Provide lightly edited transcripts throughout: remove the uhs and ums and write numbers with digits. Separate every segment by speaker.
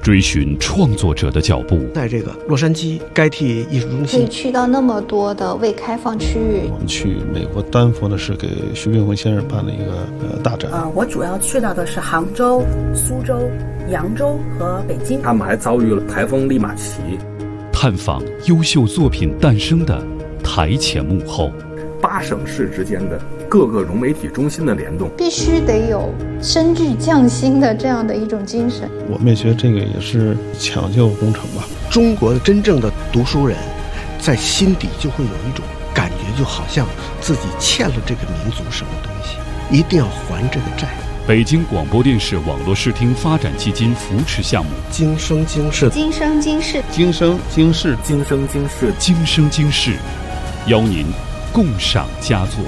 Speaker 1: 追寻创作者的脚步。
Speaker 2: 在这个洛杉矶该替艺术中心，
Speaker 3: 可以去到那么多的未开放区域。
Speaker 4: 我们去美国丹佛呢，是给徐冰辉先生办了一个大展。
Speaker 5: 我主要去到的是杭州、苏州、扬州和北京。
Speaker 6: 他们还遭遇了台风利马奇。
Speaker 1: 探访优秀作品诞生的台前幕后
Speaker 6: ，8省市之间的各个融媒体中心的联动，
Speaker 3: 必须得有深具匠心的这样的一种精神。
Speaker 4: 我们也觉得这个也是抢救工程吧。
Speaker 2: 中国的真正的读书人，在心底就会有一种感觉，就好像自己欠了这个民族什么东西，一定要还这个债。
Speaker 1: 北京广播电视网络视听发展基金扶持项目，
Speaker 2: 今生今世，
Speaker 3: 今生今世，
Speaker 4: 今生今世，
Speaker 6: 今生今世，
Speaker 1: 今生今世，邀您共赏佳作。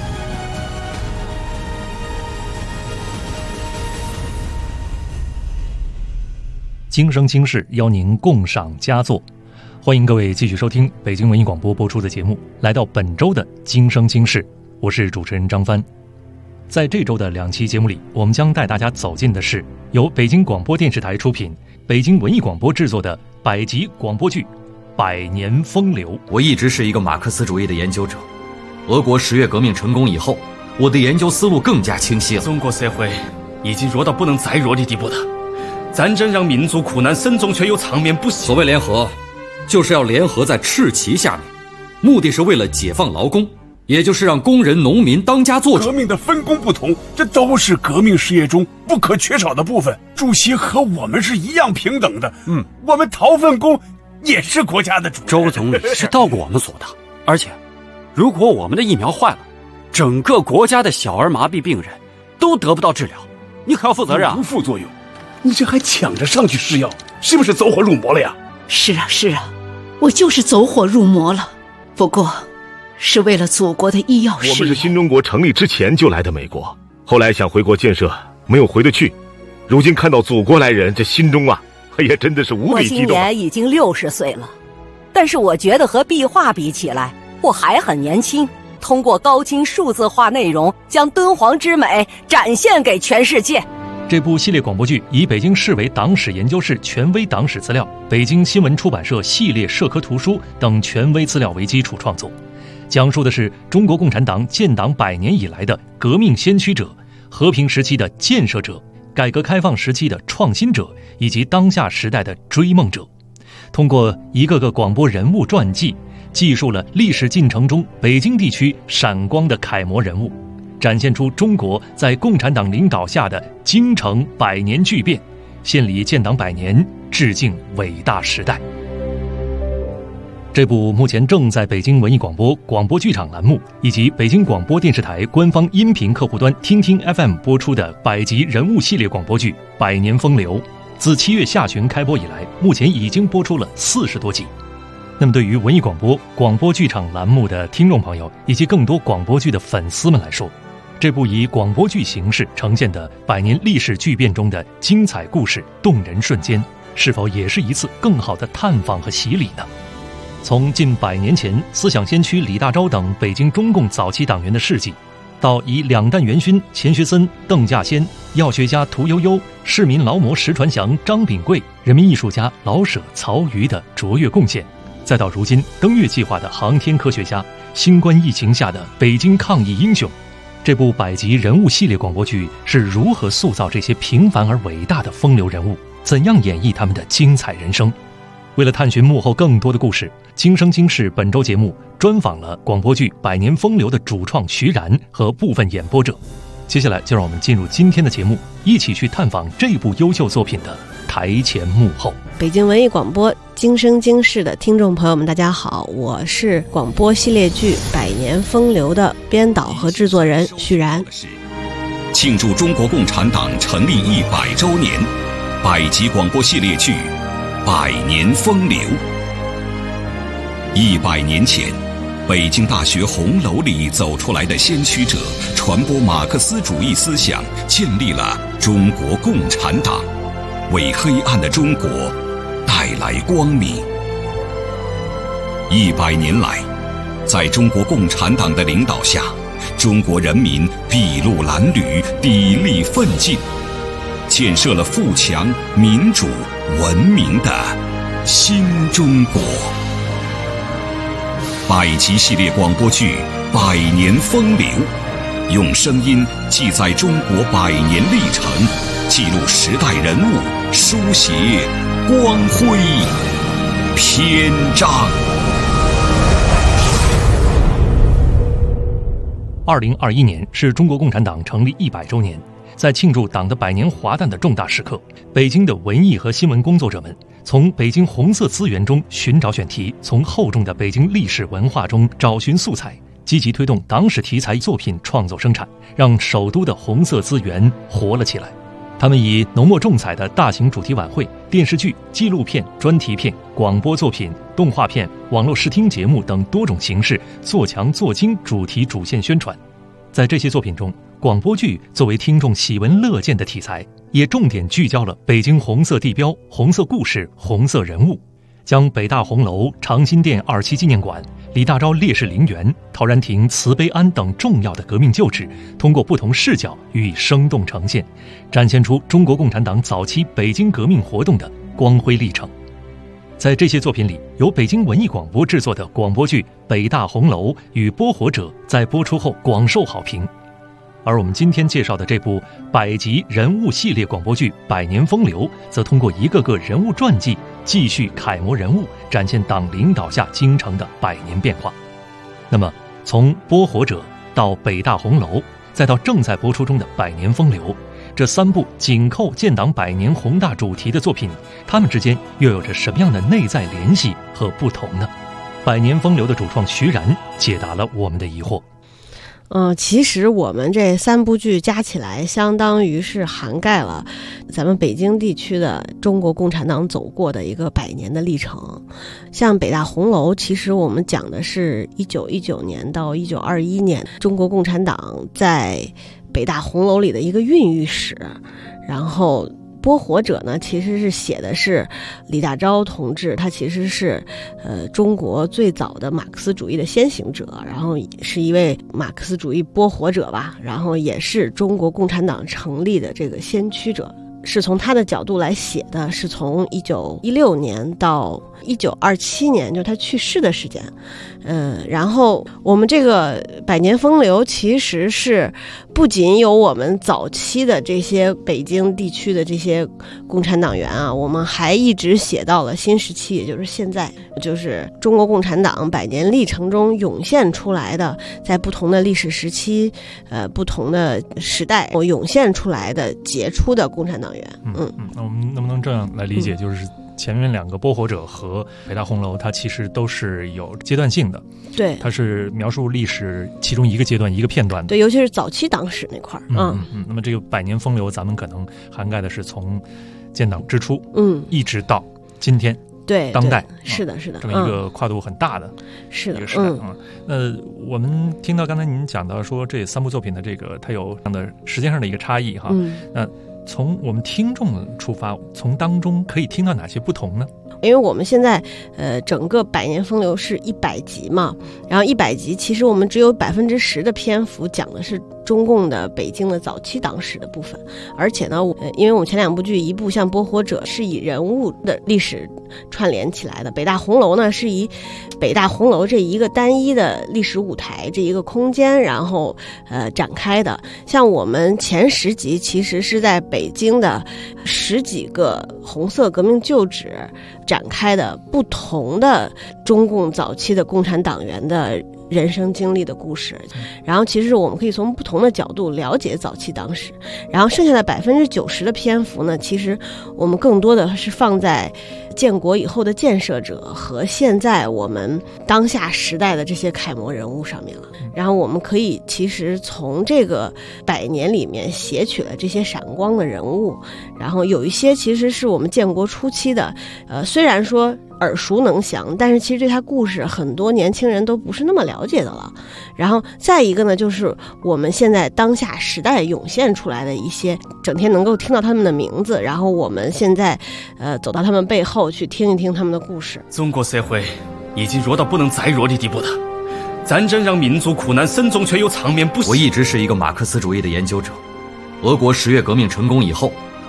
Speaker 7: 今生今世，邀您共赏佳作。欢迎各位继续收听北京文艺广播播出的节目，来到本周的今生今世，我是主持人张帆。在这周的2期节目里，我们将带大家走进的是由北京广播电视台出品、北京文艺广播制作的百集广播剧《百年风流》。
Speaker 8: 我一直是一个马克思主义的研究者，俄国10月革命成功以后，我的研究思路更加清晰了。
Speaker 9: 中国社会已经弱到不能再弱的地步了，战争让民族苦难深重，却又长眠不息。
Speaker 8: 所谓联合，就是要联合在赤旗下面，目的是为了解放劳工，也就是让工人、农民当家做主。
Speaker 10: 革命的分工不同，这都是革命事业中不可缺少的部分。主席和我们是一样平等的。我们掏粪工也是国家的主人。
Speaker 11: 周总理是到过我们所的，而且，如果我们的疫苗坏了，整个国家的小儿麻痹病人都得不到治疗，你可要负责任啊！
Speaker 10: 无副作用，你这还抢着上去试药，是不是走火入魔了呀？
Speaker 12: 是啊是啊，我就是走火入魔了，不过是为了祖国的医药事业。
Speaker 13: 我们是新中国成立之前就来的美国，后来想回国建设，没有回得去。如今看到祖国来人，这心中啊，哎呀，真的是无比激动。
Speaker 14: 我今年已经60岁了，但是我觉得和壁画比起来，我还很年轻。通过高清数字化内容，将敦煌之美展现给全世界。
Speaker 7: 这部系列广播剧以北京市委党史研究室权威党史资料、北京新闻出版社系列社科图书等权威资料为基础创作，讲述的是中国共产党建党100年以来的革命先驱者、和平时期的建设者、改革开放时期的创新者以及当下时代的追梦者。通过一个个广播人物传记，记述了历史进程中北京地区闪光的楷模人物，展现出中国在共产党领导下的京城100年巨变，献礼建党100年，致敬伟大时代。这部目前正在北京文艺广播广播剧场栏目以及北京广播电视台官方音频客户端听听 FM 播出的百集人物系列广播剧《百年风流》，自7月下旬开播以来，目前已经播出了40多集。那么对于文艺广播广播剧场栏目的听众朋友以及更多广播剧的粉丝们来说，这部以广播剧形式呈现的100年历史巨变中的精彩故事、动人瞬间，是否也是一次更好的探访和洗礼呢？从近100年前思想先驱李大钊等北京中共早期党员的事迹，到以2弹元勋钱学森、邓稼先、药学家屠呦呦、市民劳模石传祥、张炳贵、人民艺术家老舍、曹禺的卓越贡献，再到如今登月计划的航天科学家、新冠疫情下的北京抗疫英雄，这部100集人物系列广播剧是如何塑造这些平凡而伟大的风流人物，怎样演绎他们的精彩人生？为了探寻幕后更多的故事，今生今世本周节目专访了广播剧《百年风流》的主创徐然和部分演播者。接下来就让我们进入今天的节目，一起去探访这部优秀作品的台前幕后。
Speaker 15: 北京文艺广播今生今世的听众朋友们，大家好，我是广播系列剧《百年风流》的编导和制作人徐然。
Speaker 16: 庆祝中国共产党成立100周年，100集广播系列剧《百年风流》。100年前，北京大学红楼里走出来的先驱者，传播马克思主义思想，建立了中国共产党，为黑暗的中国带来光明。100年来，在中国共产党的领导下，中国人民筚路蓝缕，砥砺奋进， 建设了富强、民主、文明的新中国。百集系列广播剧《百年风流》，用声音记载中国100年历程，记录时代人物，书写光辉篇章。
Speaker 7: 2021年是中国共产党成立100周年，在庆祝党的100年华诞的重大时刻，北京的文艺和新闻工作者们从北京红色资源中寻找选题，从厚重的北京历史文化中找寻素材，积极推动党史题材作品创作生产，让首都的红色资源活了起来。他们以浓墨重彩的大型主题晚会、电视剧、纪录片、专题片、广播作品、动画片、网络视听节目等多种形式，做强做精主题主线宣传。在这些作品中，广播剧作为听众喜闻乐见的题材，也重点聚焦了北京红色地标、红色故事、红色人物，将北大红楼、长辛店27纪念馆、李大钊烈士陵园、陶然亭慈悲庵等重要的革命旧址，通过不同视角予以生动呈现，展现出中国共产党早期北京革命活动的光辉历程。在这些作品里，由北京文艺广播制作的广播剧《北大红楼》与《播火者》在播出后广受好评。而我们今天介绍的这部100集人物系列广播剧《百年风流》，则通过一个个人物传记，继续楷模人物，展现党领导下京城的100年变化。那么，从《播火者》到《北大红楼》，再到正在播出中的《百年风流》，这3部紧扣建党100年宏大主题的作品，它们之间又有着什么样的内在联系和不同呢？《百年风流》的主创徐然解答了我们的疑惑。
Speaker 15: 其实我们这3部剧加起来，相当于是涵盖了咱们北京地区的中国共产党走过的一个100年的历程。像北大红楼，其实我们讲的是1919年到1921年中国共产党在北大红楼里的一个孕育史。然后播火者呢，其实是写的是李大钊同志，他其实是中国最早的马克思主义的先行者，然后是一位马克思主义播火者吧，然后也是中国共产党成立的这个先驱者，是从他的角度来写的，是从1916年到1927年，就他去世的时间。然后我们这个100年风流其实是不仅有我们早期的这些北京地区的这些共产党员啊，我们还一直写到了新时期，也就是现在，就是中国共产党100年历程中涌现出来的，在不同的历史时期、不同的时代涌现出来的杰出的共产党员。
Speaker 7: 那我们能不能这样来理解，就是前面2个播火者和北大红楼，它其实都是有阶段性的，
Speaker 15: 对，
Speaker 7: 它是描述历史其中一个阶段一个片段的，
Speaker 15: 对，尤其是早期党史那块儿。
Speaker 7: 那么这个100年风流，咱们可能涵盖的是从建党之初，一直到今天，
Speaker 15: 对，
Speaker 7: 当代，
Speaker 15: 是的，是的，
Speaker 7: 这么一个跨度很大的
Speaker 15: 是的
Speaker 7: 一个时代啊。那我们听到刚才您讲到说，这3部作品的这个它有这样的时间上的一个差异哈，那从我们听众出发，从当中可以听到哪些不同呢？
Speaker 15: 因为我们现在整个100年风流是100集嘛，然后100集其实我们只有10%的篇幅讲的是中共的北京的早期党史的部分，而且呢，因为我们前2部剧，一部像播火者是以人物的历史串联起来的，北大红楼呢是以北大红楼这一个单一的历史舞台这一个空间，然后展开的。像我们前10集其实是在北京的10几个红色革命旧址展开的不同的中共早期的共产党员的人生经历的故事，然后其实我们可以从不同的角度了解早期党史，然后剩下的90%的篇幅呢，其实我们更多的是放在建国以后的建设者和现在我们当下时代的这些楷模人物上面了。然后我们可以其实从这个100年里面写取了这些闪光的人物，然后有一些其实是我们建国初期的，虽然说耳熟能详，但是其实对他故事很多年轻人都不是那么了解的了。然后再一个呢，就是我们现在当下时代涌现出来的一些整天能够听到他们的名字，然后我们现在走到他们背后去听一听他们的故事。
Speaker 9: 中国社会已经弱到不能再弱的地步了，战争让民族苦难深重，却又长眠不息。
Speaker 8: 我一直是一个马克思主义的研究者。俄国10月革命成功以后，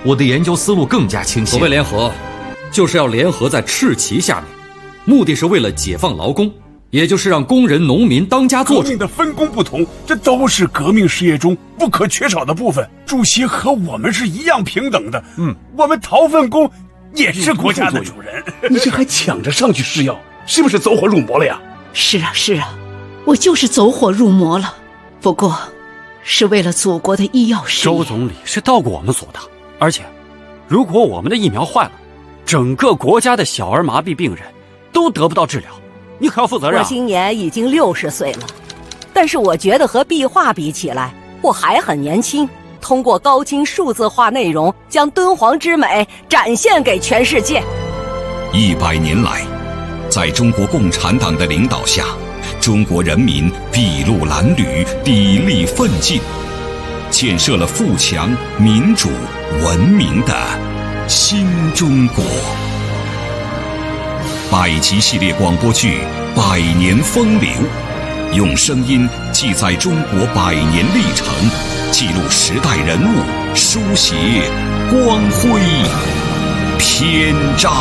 Speaker 8: 我的研究思路更加清晰。所谓联合，就是要联合在赤旗下面，目的是为了解放劳工，也就是让工人、农民当家做主。
Speaker 10: 革命的分工不同，这都是革命事业中不可缺少的部分。主席和我们是一样平等的。我们掏粪工也是国家的主人。
Speaker 17: 你这还抢着上去吃药，是不是走火入魔了呀？
Speaker 12: 是啊，是啊，我就是走火入魔了，不过是为了祖国的医药事业。
Speaker 11: 周总理是到过我们所的，而且如果我们的疫苗坏了，整个国家的小儿麻痹病人都得不到治疗，你可要负责任。
Speaker 14: 我今年已经60岁了，但是我觉得和壁画比起来，我还很年轻。通过高清数字化内容，将敦煌之美展现给全世界。
Speaker 16: 100年来，在中国共产党的领导下，中国人民筚路蓝缕，砥砺奋进，建设了富强、民主、文明的新中国。百集系列广播剧《100年风流》，用声音记载中国100年历程，记录时代人物，书写光辉篇章。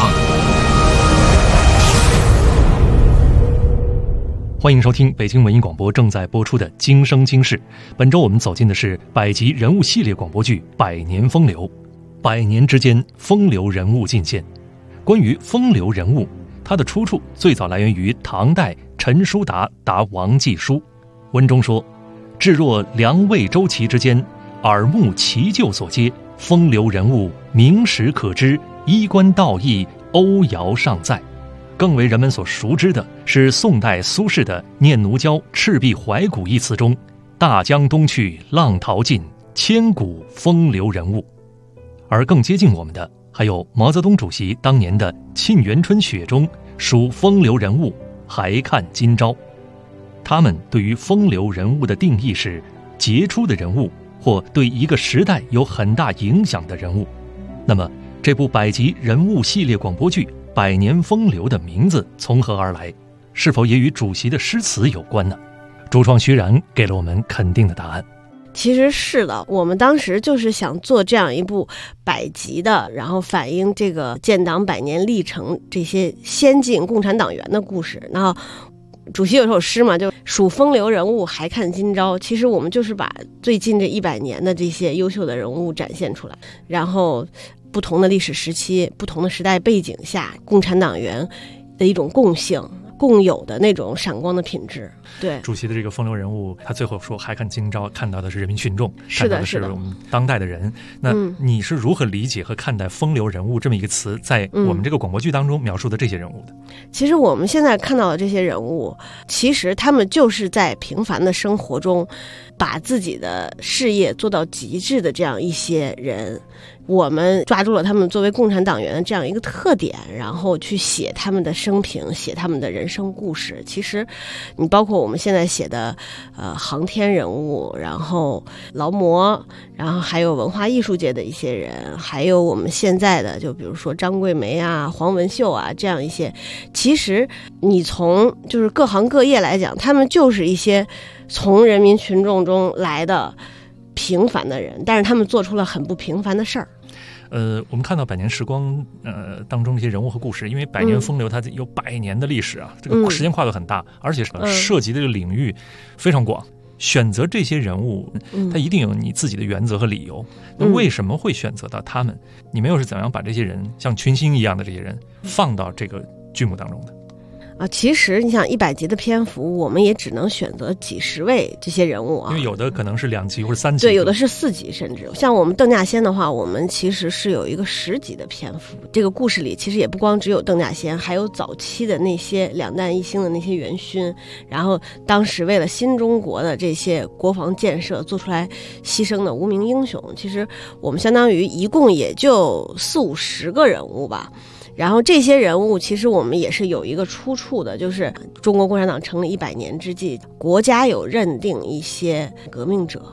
Speaker 7: 欢迎收听北京文艺广播正在播出的《今生今世》。本周我们走进的是百集人物系列广播剧《100年风流》。100年之间，风流人物尽现。关于风流人物，它的出处最早来源于唐代陈叔达答王继书。文中说：“至若梁魏周齐之间，耳目奇旧所接，风流人物明实可知，衣冠道义，欧谣尚在。”更为人们所熟知的是宋代苏轼的《念奴娇·赤壁怀古》一词中“大江东去，浪淘尽，千古风流人物”。而更接近我们的还有毛泽东主席当年的《沁园春·雪》中属风流人物还看今朝。他们对于风流人物的定义是杰出的人物，或对一个时代有很大影响的人物。那么这部百集人物系列广播剧100年风流的名字从何而来？是否也与主席的诗词有关呢？主创徐然给了我们肯定的答案。
Speaker 15: 其实是的，我们当时就是想做这样一部100集的，然后反映这个建党100年历程这些先进共产党员的故事。然后主席有首诗嘛，就数风流人物还看今朝。其实我们就是把最近这100年的这些优秀的人物展现出来，然后不同的历史时期、不同的时代背景下，共产党员的一种共性、共有的那种闪光的品质。对，
Speaker 7: 主席的这个风流人物，他最后说还看今朝，看到的是人民群众，
Speaker 15: 是的，
Speaker 7: 看到的是我们当代的人。那你是如何理解和看待风流人物这么一个词，在我们这个广播剧当中描述的这些人物的？
Speaker 15: 其实我们现在看到的这些人物，其实他们就是在平凡的生活中把自己的事业做到极致的这样一些人。我们抓住了他们作为共产党员的这样一个特点，然后去写他们的生平，写他们的人生故事。其实你包括我们现在写的航天人物，然后劳模，然后还有文化艺术界的一些人，还有我们现在的就比如说张桂梅啊、黄文秀啊这样一些，其实你从就是各行各业来讲，他们就是一些从人民群众中来的平凡的人，但是他们做出了很不平凡的事儿。
Speaker 7: 我们看到100年时光当中这些人物和故事，因为100年风流它有100年的历史啊，这个时间跨度很大，而且涉及的这个领域非常广。选择这些人物，他一定有你自己的原则和理由。那为什么会选择到他们？你们又是怎样把这些人像群星一样的这些人放到这个剧目当中的？
Speaker 15: 其实你想100集的篇幅，我们也只能选择几十位这些人物啊，
Speaker 7: 因为有的可能是2集或者3集，
Speaker 15: 对，有的是4集，甚至像我们邓稼先的话，我们其实是有一个10集的篇幅。这个故事里其实也不光只有邓稼先，还有早期的那些2弹1星的那些元勋，然后当时为了新中国的这些国防建设做出来牺牲的无名英雄。其实我们相当于一共也就40-50个人物吧。然后这些人物其实我们也是有一个出处的，就是中国共产党成立100年之际，国家有认定一些革命者，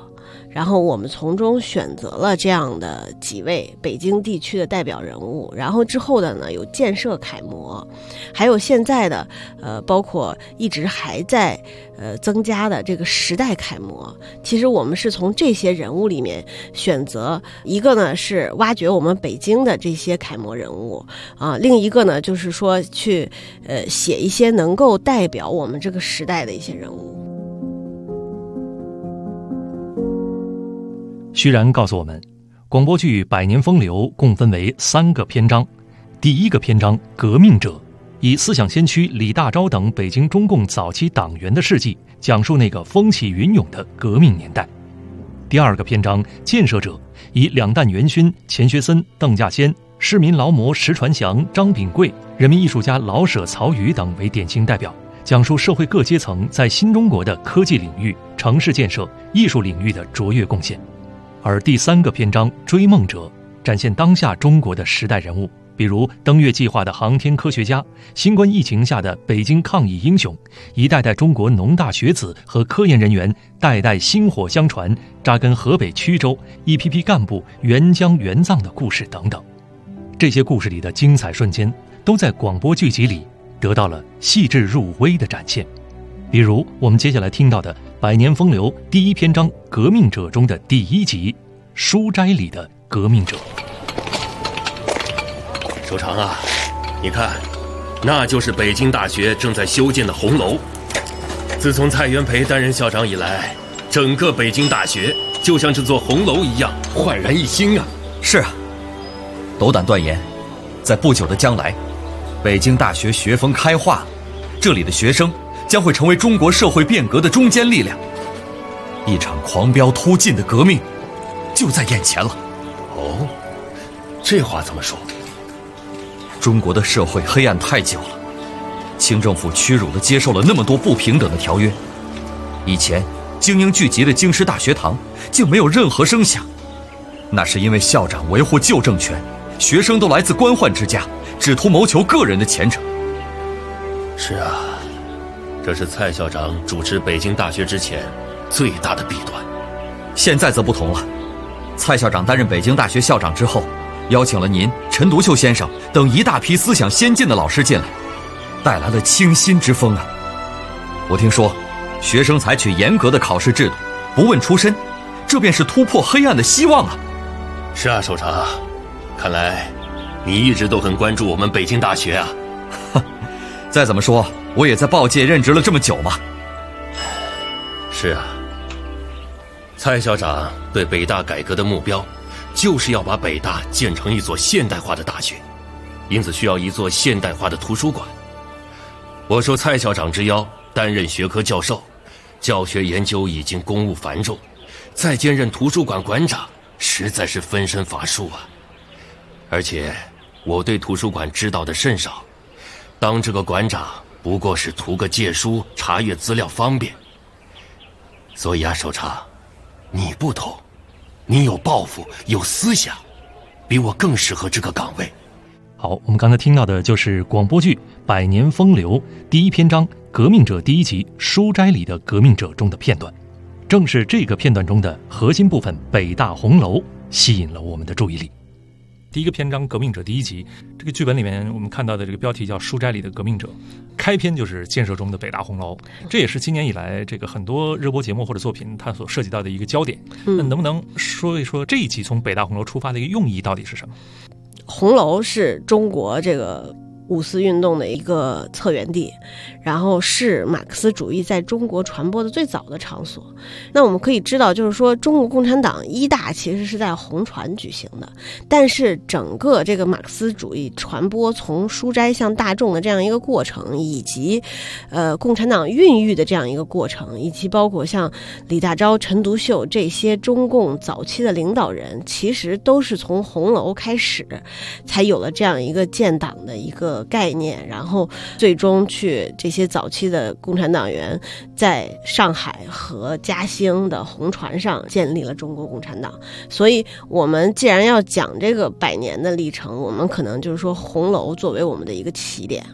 Speaker 15: 然后我们从中选择了这样的几位北京地区的代表人物，然后之后的呢有建设楷模，还有现在的包括一直还在增加的这个时代楷模。其实我们是从这些人物里面选择一个呢是挖掘我们北京的这些楷模人物啊，另一个呢就是说去写一些能够代表我们这个时代的一些人物。
Speaker 7: 徐然告诉我们，广播剧《百年风流》共分为3个篇章。第1个篇章《革命者》，以思想先驱李大钊等北京中共早期党员的事迹，讲述那个风起云涌的革命年代。第2个篇章《建设者》，以两弹元勋钱学森、邓稼先、市民劳模石传祥、张秉贵、人民艺术家老舍、曹禺等为典型代表，讲述社会各阶层在新中国的科技领域、城市建设、艺术领域的卓越贡献。而第3个篇章《追梦者》，展现当下中国的时代人物，比如登月计划的航天科学家，新冠疫情下的北京抗疫英雄，一代代中国农大学子和科研人员代代薪火相传，扎根河北曲州，一批批干部援疆援藏的故事等等。这些故事里的精彩瞬间，都在广播剧集里得到了细致入微的展现。比如我们接下来听到的《百年风流》第1篇章《革命者》中的第1集《书斋里的革命者》。
Speaker 18: 首长啊，你看，那就是北京大学正在修建的红楼。自从蔡元培担任校长以来，整个北京大学就像这座红楼一样焕然一新啊！
Speaker 8: 是啊，斗胆断言，在不久的将来，北京大学学风开化，这里的学生将会成为中国社会变革的中坚力量。一场狂飙突进的革命就在眼前了。
Speaker 18: 哦，这话怎么说？
Speaker 8: 中国的社会黑暗太久了，清政府屈辱地接受了那么多不平等的条约。以前精英聚集的京师大学堂竟没有任何声响，那是因为校长维护旧政权，学生都来自官宦之家，只图谋求个人的前程。
Speaker 18: 是啊，这是蔡校长主持北京大学之前最大的弊端。
Speaker 8: 现在则不同了，蔡校长担任北京大学校长之后，邀请了您、陈独秀先生等一大批思想先进的老师进来，带来了清新之风啊！我听说，学生采取严格的考试制度，不问出身，这便是突破黑暗的希望啊！
Speaker 18: 是啊，首长，看来你一直都很关注我们北京大学啊。
Speaker 8: 再怎么说，我也在报界任职了这么久嘛。
Speaker 18: 是啊，蔡校长对北大改革的目标，就是要把北大建成一所现代化的大学，因此需要一座现代化的图书馆。我受蔡校长之邀，担任学科教授，教学研究已经公务繁重，再兼任图书馆馆长，实在是分身乏术啊。而且我对图书馆知道的甚少，当这个馆长不过是图个借书，查阅资料方便。所以啊，首长，你不同，你有抱负，有思想，比我更适合这个岗位。
Speaker 7: 好，我们刚才听到的就是广播剧《百年风流》第1篇章《革命者》第1集《书斋里的革命者》中的片段。正是这个片段中的核心部分北大红楼吸引了我们的注意力。第1个篇章《革命者》第1集，这个剧本里面我们看到的这个标题叫《书斋里的革命者》，开篇就是建设中的北大红楼，这也是今年以来这个很多热播节目或者作品它所涉及到的一个焦点。那能不能说一说这一集从北大红楼出发的一个用意到底是什么？
Speaker 15: 红楼是中国这个五四运动的一个策源地，然后是马克思主义在中国传播的最早的场所。那我们可以知道，就是说中国共产党1大其实是在红船举行的，但是整个这个马克思主义传播从书斋向大众的这样一个过程，以及共产党孕育的这样一个过程，以及包括像李大钊、陈独秀这些中共早期的领导人，其实都是从红楼开始才有了这样一个建党的一个概念，然后最终去这些早期的共产党员在上海和嘉兴的红船上建立了中国共产党。所以我们既然要讲这个100年的历程，我们可能就是说红楼作为我们的一个起点。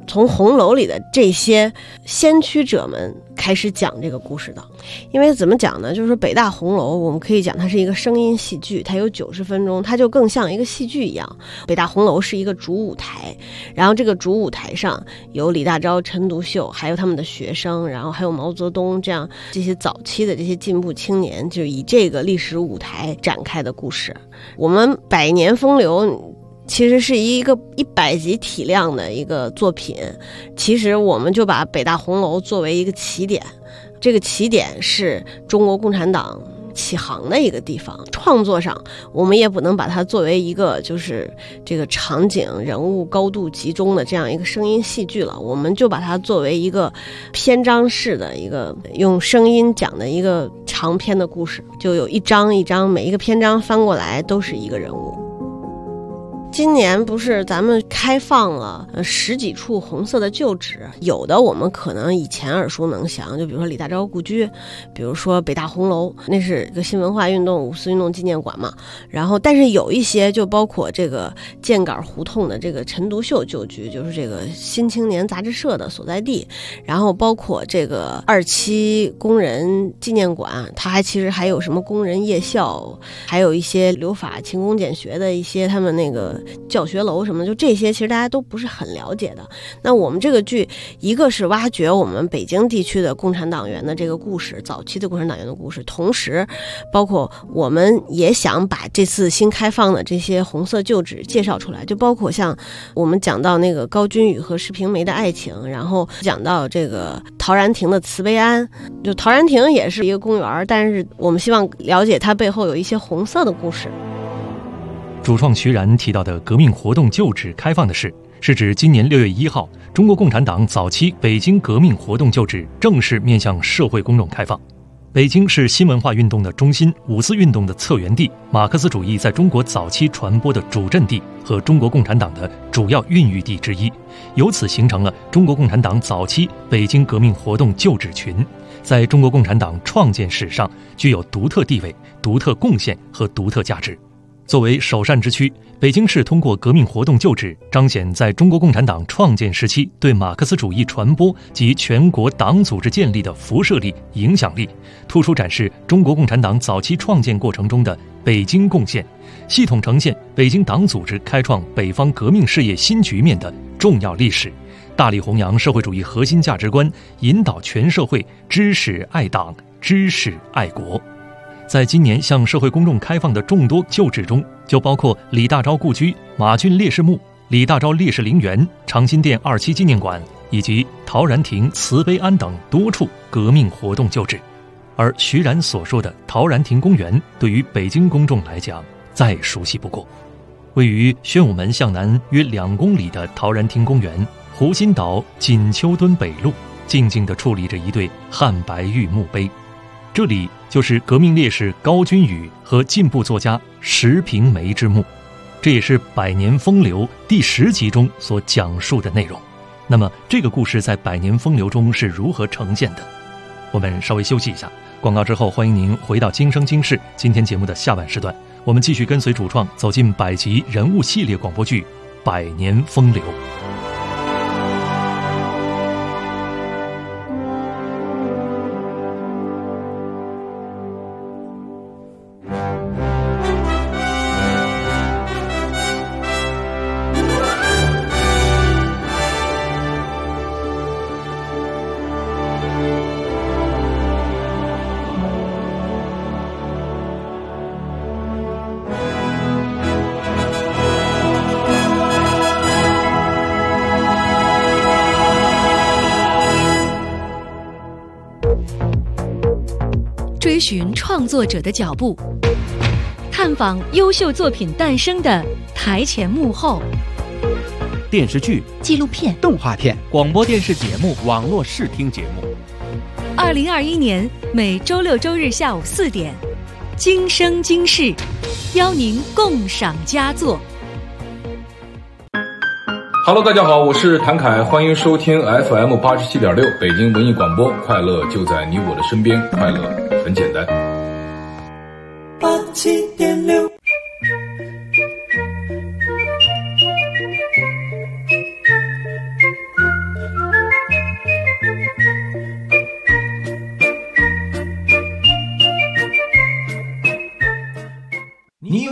Speaker 15: 从红楼里的这些先驱者们开始讲这个故事的。因为怎么讲呢，就是说北大红楼我们可以讲它是一个声音戏剧，它有90分钟，它就更像一个戏剧一样。北大红楼是一个主舞台，然后这个主舞台上有李大钊、陈独秀还有他们的学生，然后还有毛泽东，这样这些早期的这些进步青年，就以这个历史舞台展开的故事。我们百年风流其实是一个100集体量的一个作品，其实我们就把北大红楼作为一个起点，这个起点是中国共产党起航的一个地方。创作上我们也不能把它作为一个就是这个场景人物高度集中的这样一个声音戏剧了，我们就把它作为一个篇章式的一个用声音讲的一个长篇的故事，就有一章一章，每一个篇章翻过来都是一个人物。今年不是咱们开放了10几处红色的旧址，有的我们可能以前耳熟能详，就比如说李大钊故居，比如说北大红楼，那是一个新文化运动5四运动纪念馆嘛。然后但是有一些就包括这个箭杆胡同的这个陈独秀旧居，就是这个新青年杂志社的所在地，然后包括这个27工人纪念馆，它其实还有什么工人夜校，还有一些留法勤工俭学的一些他们那个教学楼什么，就这些其实大家都不是很了解的。那我们这个剧一个是挖掘我们北京地区的共产党员的这个故事，早期的共产党员的故事，同时包括我们也想把这次新开放的这些红色旧址介绍出来，就包括像我们讲到那个高君宇和施平梅的爱情，然后讲到这个陶然亭的慈悲庵，就陶然亭也是一个公园，但是我们希望了解它背后有一些红色的故事。
Speaker 7: 主创徐然提到的革命活动旧址开放的事，是指今年6月1号，中国共产党早期北京革命活动旧址正式面向社会公众开放。北京是新文化运动的中心，5四运动的策源地，马克思主义在中国早期传播的主阵地和中国共产党的主要孕育地之一，由此形成了中国共产党早期北京革命活动旧址群，在中国共产党创建史上具有独特地位、独特贡献和独特价值。作为首善之区，北京市通过革命活动旧址，彰显在中国共产党创建时期对马克思主义传播及全国党组织建立的辐射力、影响力，突出展示中国共产党早期创建过程中的北京贡献，系统呈现北京党组织开创北方革命事业新局面的重要历史，大力弘扬社会主义核心价值观，引导全社会知识爱党、知识爱国。在今年向社会公众开放的众多旧址中，就包括李大钊故居、马俊烈士墓、李大钊烈士陵园、长辛店27纪念馆以及陶然亭慈悲庵等多处革命活动旧址。而徐然所说的陶然亭公园，对于北京公众来讲再熟悉不过。位于宣武门向南约2公里的陶然亭公园，湖心岛锦秋墩北路静静地矗立着一对汉白玉墓碑，这里就是革命烈士高君宇和进步作家施平梅之墓，这也是《百年风流》第10集中所讲述的内容。那么这个故事在《百年风流》中是如何呈现的？我们稍微休息一下，广告之后欢迎您回到今生今世今天节目的下半时段，我们继续跟随主创走进100集人物系列广播剧《百年风流》。
Speaker 19: 追寻创作者的脚步，探访优秀作品诞生的台前幕后。
Speaker 20: 电视剧、
Speaker 19: 纪录片、
Speaker 20: 动画片、广播电视节目、网络视听节目。
Speaker 19: 2021年每周6、周日下午4点，今生今世，邀您共赏佳作。
Speaker 6: Hello， 大家好，我是谭凯，欢迎收听 FM 87.6北京文艺广播，快乐就在你我的身边，快乐很简单。
Speaker 21: 87.6。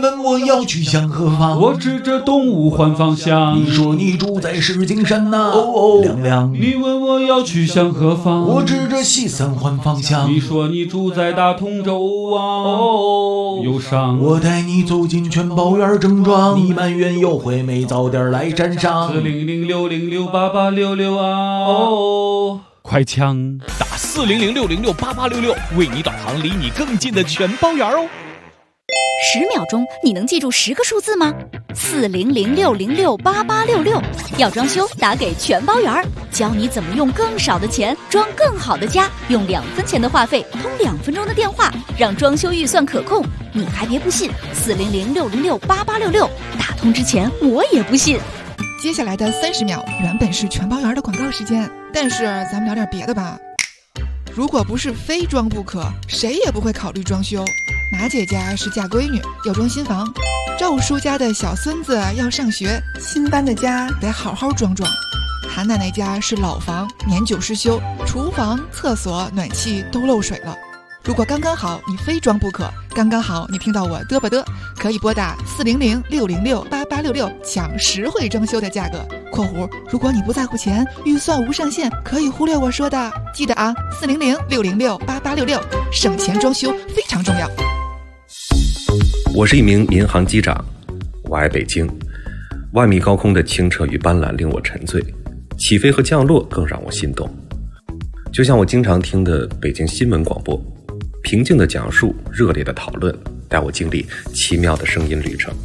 Speaker 21: 问我要去向何方？
Speaker 1: 我指着东吴换方向。
Speaker 21: 你说你住在石景山呐，亮亮。
Speaker 1: 你问我要去向何方？
Speaker 21: 我指着西三环方向。
Speaker 1: 你说你住在大同州啊，忧伤。
Speaker 21: 我带你走进全宝园正庄，你埋怨有回没早点来沾上。
Speaker 1: 40060688666啊，快枪
Speaker 20: 打40060688666，为你导航离你更近的全包园哦。
Speaker 22: 10秒钟，你能记住10个数字吗？40060688666，要装修打给全包园，教你怎么用更少的钱装更好的家，用2分钱的话费通2分钟的电话，让装修预算可控。你还别不信，40060688666，打通之前我也不信。
Speaker 23: 接下来的30秒原本是全包园的广告时间，但是咱们聊点别的吧。如果不是非装不可，谁也不会考虑装修。马姐家是嫁闺女，要装新房；赵叔家的小孙子要上学，新搬的家得好好装装。韩奶奶家是老房，年久失修，厨房、厕所、暖气都漏水了。如果刚刚好你非装不可，刚刚好你听到我嘚吧嘚，可以拨打40060688666抢实惠装修的价格（括弧如果你不在乎钱，预算无上限，可以忽略我说的）。记得啊，40060688666，省钱装修非常重要。
Speaker 24: 我是一名民航机长，我爱北京。万米高空的清澈与斑斓令我沉醉，起飞和降落更让我心动。就像我经常听的北京新闻广播，平静的讲述，热烈的讨论，带我经历奇妙的声音旅程。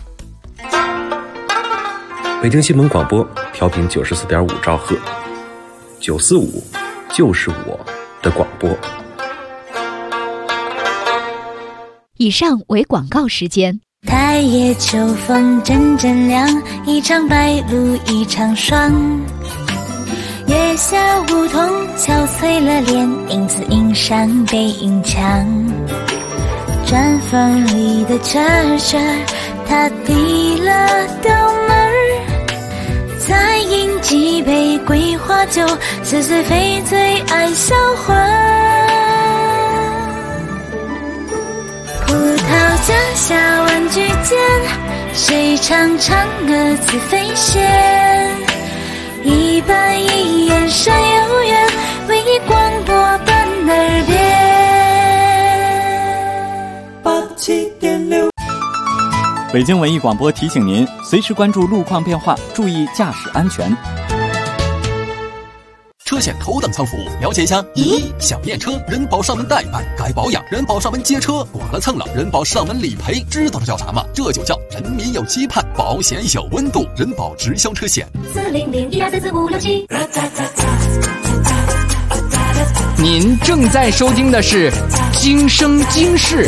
Speaker 24: 北京新闻广播调频94.5兆赫，945就是我的广播。
Speaker 22: 以上为广告时间。
Speaker 25: 太夜秋风阵阵凉，一场白露一场霜。月下梧桐憔悴了脸，影子映上背影墙。砖缝里的车车，他递了刀门，再饮几杯桂花酒，似是非醉爱销魂。葡萄架下玩具间，谁唱嫦娥自飞仙？一板一眼山有缘，为你广播伴耳边。
Speaker 26: 87.6。北京文艺广播提醒您，随时关注路况变化，注意驾驶安全。
Speaker 27: 车险头等舱服务，了解一下。1. 想验车，人保上门代办；该保养，人保上门接车；剐了蹭了，人保上门理赔。知道这叫啥吗？这就叫人民有期盼，保险有温度，人保直销车险。
Speaker 25: 40012344567。
Speaker 28: 您正在收听的是《今生今世》。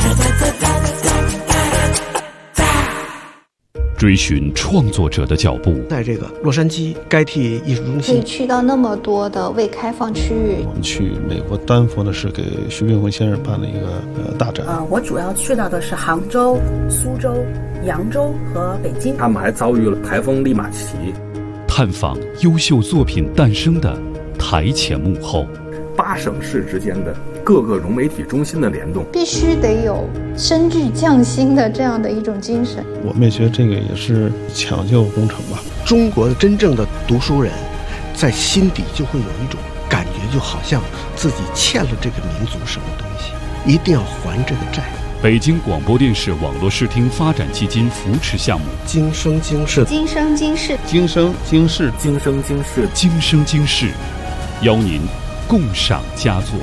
Speaker 1: 追寻创作者的脚步，
Speaker 2: 在这个洛杉矶该替艺术中心，
Speaker 3: 可以去到那么多的未开放区域。
Speaker 4: 我们去美国丹佛呢，是给徐冰辉先生办了一个大展。
Speaker 5: 我主要去到的是杭州、苏州、扬州和北京。
Speaker 29: 他们还遭遇了台风利马奇，
Speaker 1: 探访优秀作品诞生的台前幕后
Speaker 29: ，8省市之间的各个融媒体中心的联动，
Speaker 3: 必须得有深具匠心的这样的一种精神。
Speaker 4: 我们也觉得这个也是抢救工程吧。
Speaker 2: 中国的真正的读书人，在心底就会有一种感觉，就好像自己欠了这个民族什么东西，一定要还这个债。
Speaker 1: 北京广播电视网络视听发展基金扶持项目，
Speaker 2: 今生今世，
Speaker 3: 今生今世，
Speaker 4: 今生今世，
Speaker 29: 今生今世，
Speaker 1: 今生今世，邀您共赏佳作。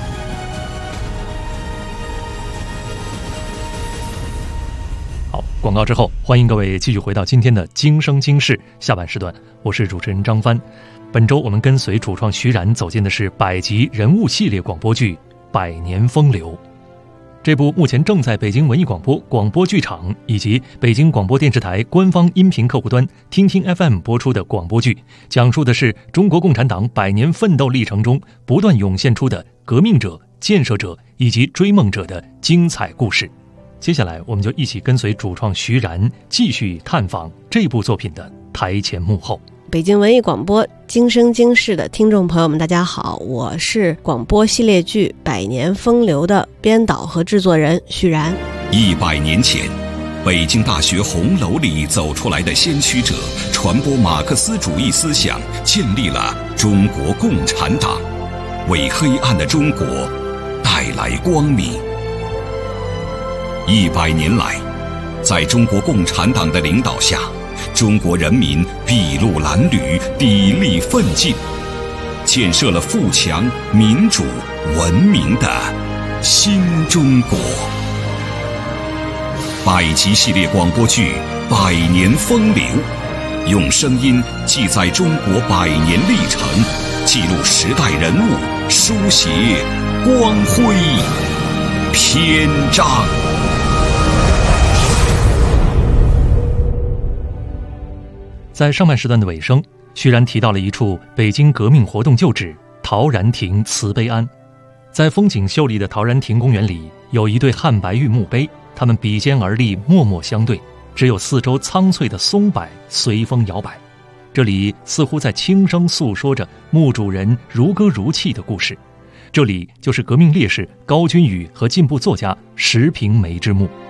Speaker 7: 好，广告之后，欢迎各位继续回到今天的《今生今世》下半时段，我是主持人张帆。本周我们跟随主创徐然走进的是百集人物系列广播剧《百年风流》。这部目前正在北京文艺广播广播剧场以及北京广播电视台官方音频客户端听听 FM 播出的广播剧，讲述的是中国共产党100年奋斗历程中不断涌现出的革命者、建设者以及追梦者的精彩故事。接下来我们就一起跟随主创徐然继续探访这部作品的台前幕后。
Speaker 15: 北京文艺广播今生今世的听众朋友们，大家好，我是广播系列剧《百年风流》的编导和制作人徐然。
Speaker 16: 100年前， 北京大学红楼里走出来的先驱者，传播马克思主义思想，建立了中国共产党，为黑暗的中国带来光明。100年来，在中国共产党的领导下，中国人民筚路蓝缕，砥砺奋进，建设了富强、民主、文明的新中国。100集系列广播剧《100年风流》，用声音记载中国100年历程，记录时代人物，书写光辉篇章。
Speaker 7: 在上半时段的尾声，徐然提到了一处北京革命活动旧址陶然亭慈悲庵。在风景秀丽的陶然亭公园里，有一对汉白玉墓碑，它们比肩而立，默默相对，只有四周苍翠的松柏随风摇摆。这里似乎在轻声诉说着墓主人如歌如泣的故事。这里就是革命烈士高君宇和进步作家石平梅之墓。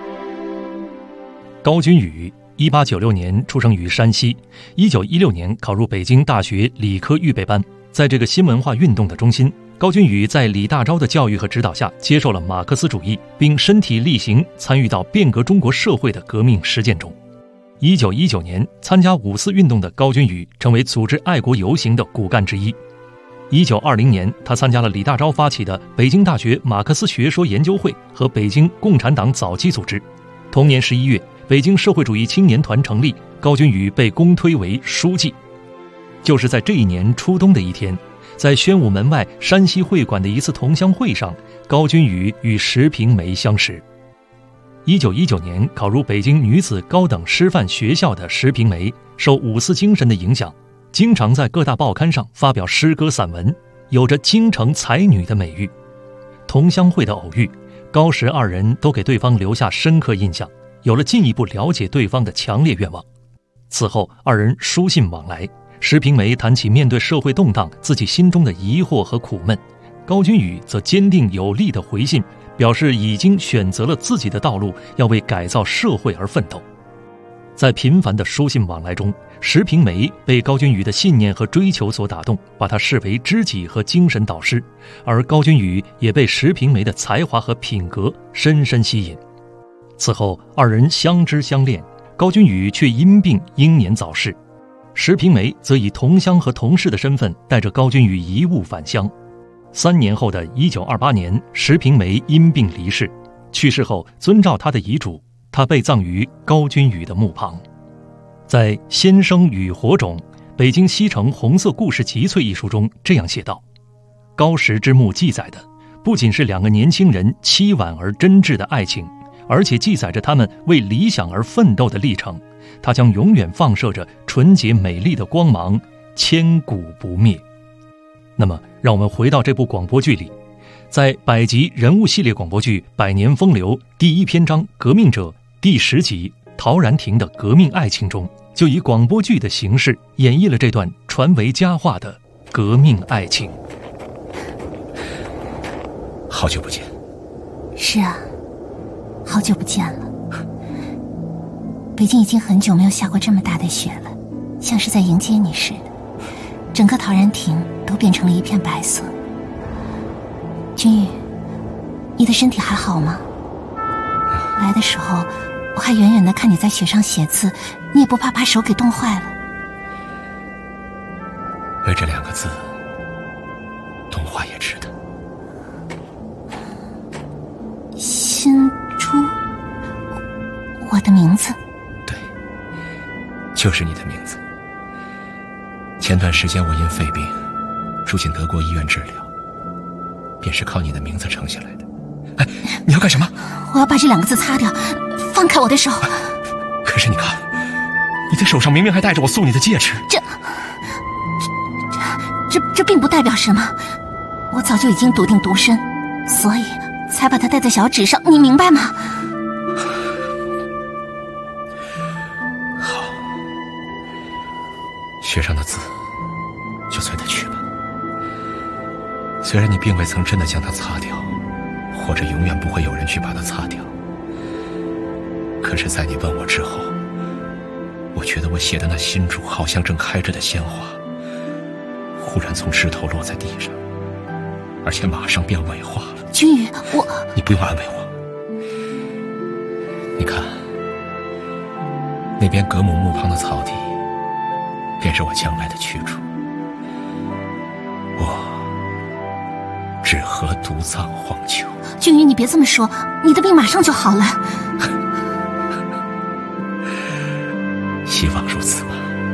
Speaker 7: 高君宇1896年出生于山西，1916年考入北京大学理科预备班。在这个新文化运动的中心，高君宇在李大钊的教育和指导下，接受了马克思主义，并身体力行参与到变革中国社会的革命实践中。1919年参加5四运动的高君宇成为组织爱国游行的骨干之一。1920年，他参加了李大钊发起的北京大学马克思学说研究会和北京共产党早期组织。同年11月，北京社会主义青年团成立，高君宇被公推为书记。就是在这一年初冬的一天，在宣武门外山西会馆的一次同乡会上，高君宇与石平梅相识。1919年考入北京女子高等师范学校的石平梅，受5四精神的影响，经常在各大报刊上发表诗歌散文，有着京城才女的美誉。同乡会的偶遇，高石二人都给对方留下深刻印象，有了进一步了解对方的强烈愿望。此后二人书信往来，石平梅谈起面对社会动荡自己心中的疑惑和苦闷，高君宇则坚定有力的回信，表示已经选择了自己的道路，要为改造社会而奋斗。在频繁的书信往来中，石平梅被高君宇的信念和追求所打动，把他视为知己和精神导师，而高君宇也被石平梅的才华和品格深深吸引。此后二人相知相恋，高君宇却因病英年早逝，石平梅则以同乡和同事的身份带着高君宇遗物返乡。3年后的1928年，石平梅因病离世，去世后遵照他的遗嘱，他被葬于高君宇的墓旁。在《先生与火种》北京西城红色故事集萃一书中这样写道：高石之墓记载的不仅是2个年轻人凄婉而真挚的爱情，而且记载着他们为理想而奋斗的历程，它将永远放射着纯洁美丽的光芒，千古不灭。那么让我们回到这部广播剧里，在100集人物系列广播剧《100年风流》第1篇章革命者第10集陶然亭的革命爱情中，就以广播剧的形式演绎了这段传为佳话的革命爱情。
Speaker 8: 好久不见。
Speaker 9: 是啊，好久不见了。北京已经很久没有下过这么大的雪了，像是在迎接你似的。整个陶然亭都变成了一片白色。君宇，你的身体还好吗？来的时候我还远远地看你在雪上写字，你也不怕把手给冻坏了？
Speaker 8: 为这2个字，冻坏也值得。
Speaker 9: 新珠，我的名字？
Speaker 8: 对，就是你的名字。前段时间我因肺病住进德国医院治疗，便是靠你的名字撑下来的。哎，你要干什么？
Speaker 9: 我要把这2个字擦掉，放开我的手。
Speaker 8: 可是你看，你的手上明明还戴着我送你的戒指。
Speaker 9: 这并不代表什么，我早就已经笃定独身，所以才把它戴在小指上，你明白吗？
Speaker 8: 好，雪上的字就随它去吧。虽然你并未曾真的将它擦掉，或者永远不会有人去把它擦掉， 可是在你问我之后，我觉得我写的那新竹好像正开着的鲜花，忽然从枝头落在地上，而且马上便萎化了。
Speaker 9: 君宇，
Speaker 8: 你不用安慰我。你看，那边葛母墓旁的草地，便是我将来的去处。我只合独葬荒丘。
Speaker 9: 君宇，你别这么说，你的病马上就好了。
Speaker 8: 希望如此吧。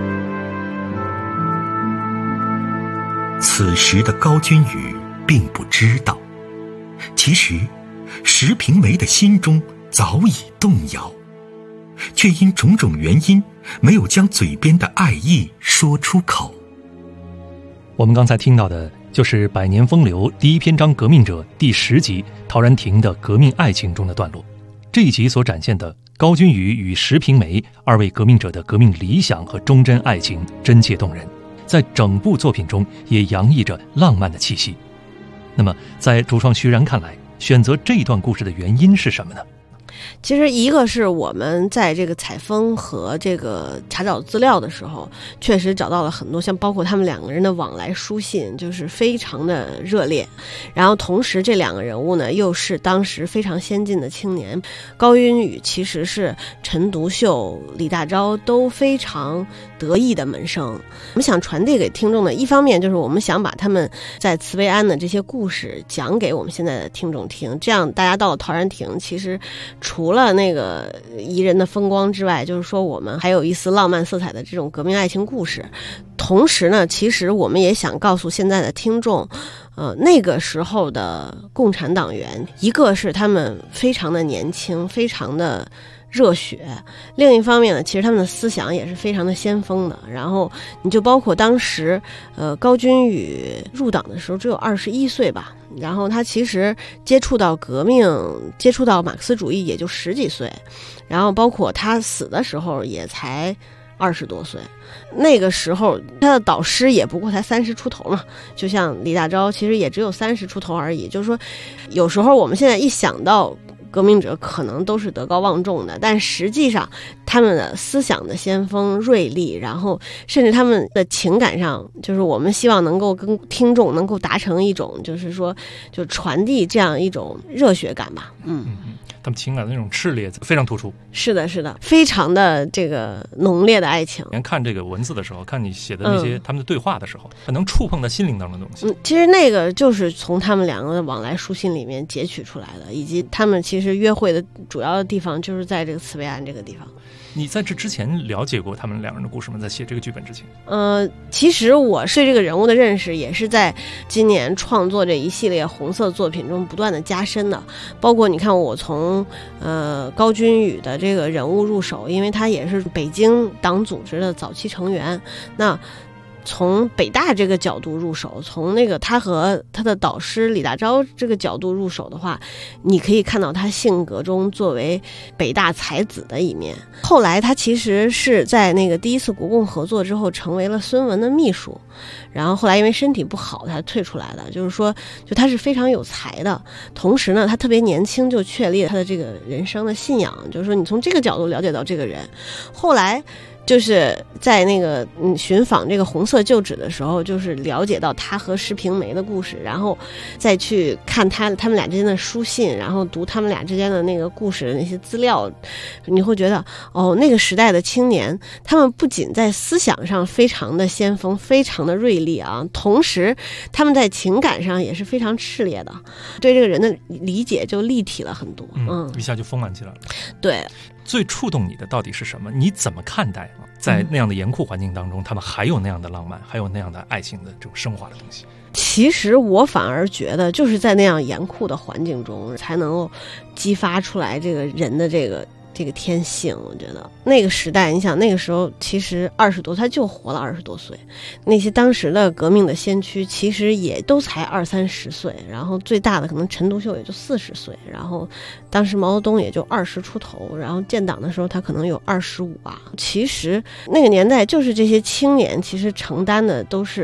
Speaker 6: 此时的高君宇并不知道，其实石平梅的心中早已动摇，却因种种原因没有将嘴边的爱意说出口。
Speaker 7: 我们刚才听到的就是《百年风流》第一篇章《革命者》第10集陶然亭的革命爱情中的段落。这一集所展现的高君宇与石平梅2位革命者的革命理想和忠贞爱情真切动人，在整部作品中也洋溢着浪漫的气息。那么在主创徐然看来，选择这段故事的原因是什么呢？
Speaker 15: 其实一个是我们在这个采风和这个查找资料的时候，确实找到了很多，像包括他们2个人的往来书信，就是非常的热烈。然后同时这2个人物呢，又是当时非常先进的青年。高君宇其实是陈独秀、李大钊都非常得意的门生。我们想传递给听众的，一方面就是我们想把他们在慈悲庵的这些故事讲给我们现在的听众听，这样大家到了陶然亭，其实除了那个宜人的风光之外，就是说我们还有一丝浪漫色彩的这种革命爱情故事。同时呢，其实我们也想告诉现在的听众，那个时候的共产党员，一个是他们非常的年轻，非常的热血，另一方面呢，其实他们的思想也是非常的先锋的。然后你就包括当时高君宇入党的时候只有21岁吧，然后他其实接触到革命，接触到马克思主义也就10几岁，然后包括他死的时候也才20多岁。那个时候他的导师也不过才30出头嘛，就像李大钊其实也只有30出头而已。就是说有时候我们现在一想到革命者可能都是德高望重的，但实际上他们的思想的先锋锐利，然后甚至他们的情感上，就是我们希望能够跟听众能够达成一种，就是说就传递这样一种热血感吧。
Speaker 7: 他们情感的那种炽烈非常突出。
Speaker 15: 是的，是的，非常的这个浓烈的爱情。
Speaker 7: 看这个文字的时候，看你写的那些他们的对话的时候，很能触碰到心灵当中的东西。
Speaker 15: 其实那个就是从他们2个的往来书信里面截取出来的，以及他们其实约会的主要的地方就是在这个慈悲庵这个地方。
Speaker 7: 你在这之前了解过他们2人的故事吗？在写这个剧本之前？
Speaker 15: 其实我对这个人物的认识也是在今年创作这一系列红色作品中不断的加深的。包括你看，我从高君宇的这个人物入手，因为他也是北京党组织的早期成员。那从北大这个角度入手，从那个他和他的导师李大钊这个角度入手的话，你可以看到他性格中作为北大才子的一面。后来他其实是在那个第1次国共合作之后成为了孙文的秘书，然后后来因为身体不好他退出来的。就是说就他是非常有才的，同时呢他特别年轻就确立了他的这个人生的信仰。就是说你从这个角度了解到这个人。后来就是在那个寻访这个红色旧址的时候，就是了解到他和石平梅的故事，然后再去看他们俩之间的书信，然后读他们俩之间的那个故事的那些资料，你会觉得那个时代的青年，他们不仅在思想上非常的先锋，非常的锐利啊，同时他们在情感上也是非常炽烈的，对这个人的理解就立体了很多。
Speaker 7: 一下就丰满起来了。
Speaker 15: 对。
Speaker 7: 最触动你的到底是什么？你怎么看待在那样的严酷环境当中，他们还有那样的浪漫，还有那样的爱情的这种升华的东西？
Speaker 15: 其实我反而觉得就是在那样严酷的环境中才能够激发出来这个人的这个天性。我觉得那个时代，你想那个时候其实20多，他就活了20多岁，那些当时的革命的先驱其实也都才20-30岁，然后最大的可能陈独秀也就40岁，然后当时毛泽东也就20出头，然后建党的时候他可能有25啊。其实那个年代就是这些青年其实承担的都是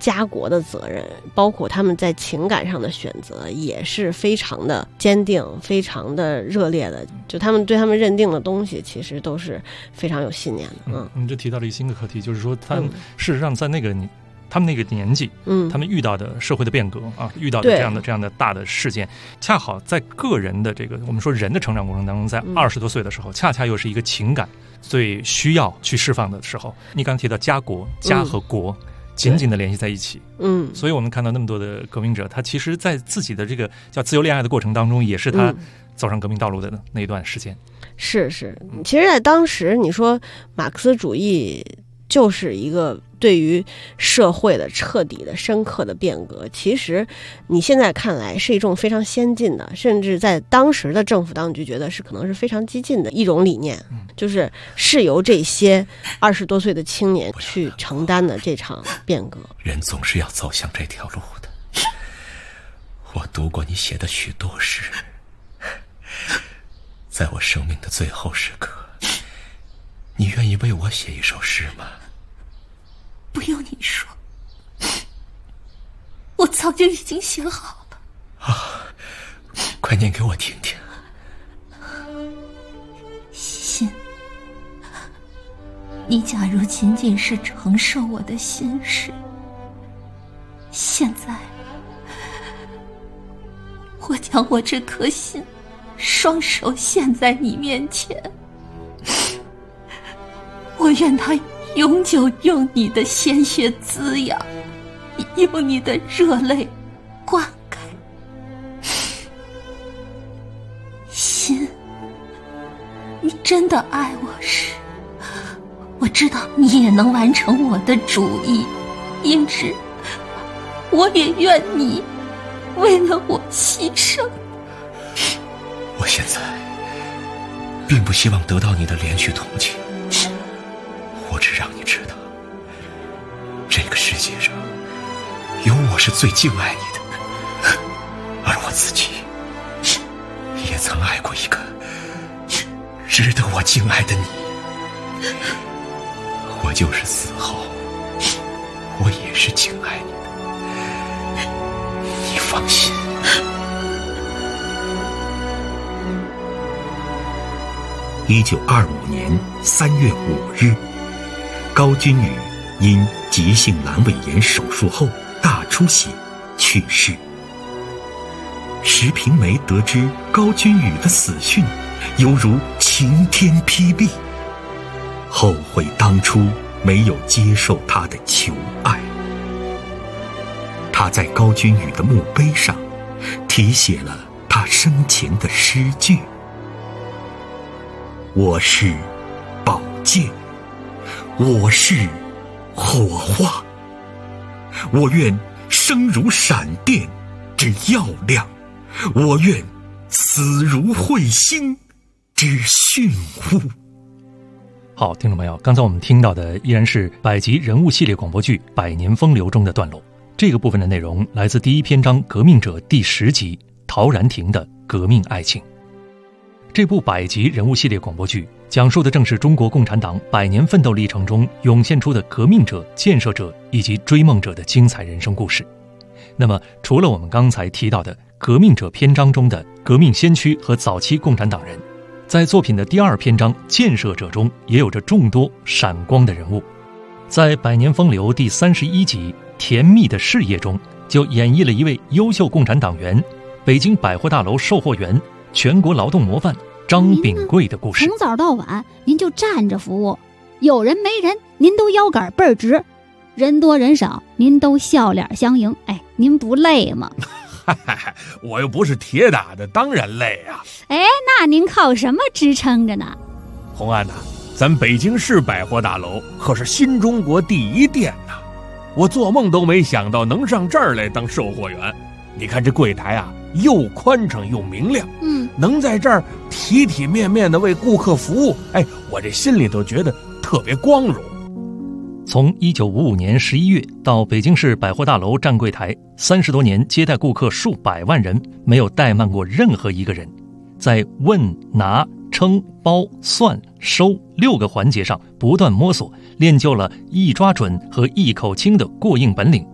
Speaker 15: 家国的责任，包括他们在情感上的选择也是非常的坚定，非常的热烈的，就他们对他们认定的东西其实都是非常有信念的。
Speaker 7: 你就提到了一个新的课题，就是说他们事实上在他们那个年纪，他们遇到的社会的变革啊，遇到的这样的大的事件，恰好在个人的这个我们说人的成长过程当中，在20多岁的时候，恰恰又是一个情感最需要去释放的时候。你刚刚提到家和国紧紧的联系在一起，所以我们看到那么多的革命者，他其实在自己的这个叫自由恋爱的过程当中，也是他走上革命道路的那一段时间。是，其实在当时你说马克思主义就是一个对于社会的彻底的深刻的变革，其实你现在看来是一种非常先进的，甚至在当时的政府当局觉得是可能是非常激进的一种理念，就是由这些20多岁的青年去承担的这场变革。
Speaker 6: 人总是要走向这条路的。我读过你写的许多诗，在我生命的最后时刻，你愿意为我写一首诗吗？
Speaker 9: 不用你说，我早就已经写好了。
Speaker 6: 快念给我听听。
Speaker 9: 心，你假如仅仅是承受我的心事，现在我将我这颗心双手献在你面前，我愿它永久用你的鲜血滋养，用你的热泪灌溉。心，你真的爱我时，我知道你也能完成我的主意，因此我也愿你为了我牺牲。
Speaker 6: 我现在并不希望得到你的怜恤同情，我只让你知道，这个世界上有我是最敬爱你的，而我自己也曾爱过一个值得我敬爱的你。我就是死后，我也是敬爱你的，你放心。1925年3月5日，高君宇因急性阑尾炎手术后大出血去世。石平梅得知高君宇的死讯，犹如晴天霹雳，后悔当初没有接受他的求爱。他在高君宇的墓碑上题写了他生前的诗句：我是宝剑，我是火花，我愿生如闪电之耀亮，我愿死如彗星之迅雾。
Speaker 7: 好，听众朋友，刚才我们听到的依然是百集人物系列广播剧《百年风流》中的段落。这个部分的内容来自第1篇章《革命者》第10集陶然亭的革命爱情。这部百集人物系列广播剧讲述的正是中国共产党100年奋斗历程中涌现出的革命者、建设者以及追梦者的精彩人生故事。那么，除了我们刚才提到的革命者篇章中的革命先驱和早期共产党人，在作品的第2篇章建设者中也有着众多闪光的人物。在《百年风流》第31集甜蜜的事业中，就演绎了一位优秀共产党员、北京百货大楼售货员、全国劳动模范张炳贵的故事。
Speaker 10: 从早到晚您就站着服务，有人没人您都腰杆倍儿直，人多人少您都笑脸相迎。哎，您不累吗？
Speaker 11: 我又不是铁打的，当然累啊。
Speaker 10: 哎，那您靠什么支撑着呢？
Speaker 11: 红安呐，咱北京市百货大楼可是新中国第1店呐，我做梦都没想到能上这儿来当售货员。你看这柜台啊，又宽敞又明亮，能在这儿体体面面的为顾客服务，哎，我这心里都觉得特别光荣。
Speaker 7: 从1955年11月到北京市百货大楼站柜台，30多年接待顾客数百万人，没有怠慢过任何一个人，在问、拿、称、包、算、收6个环节上不断摸索，练就了一抓准和一口清的过硬本领，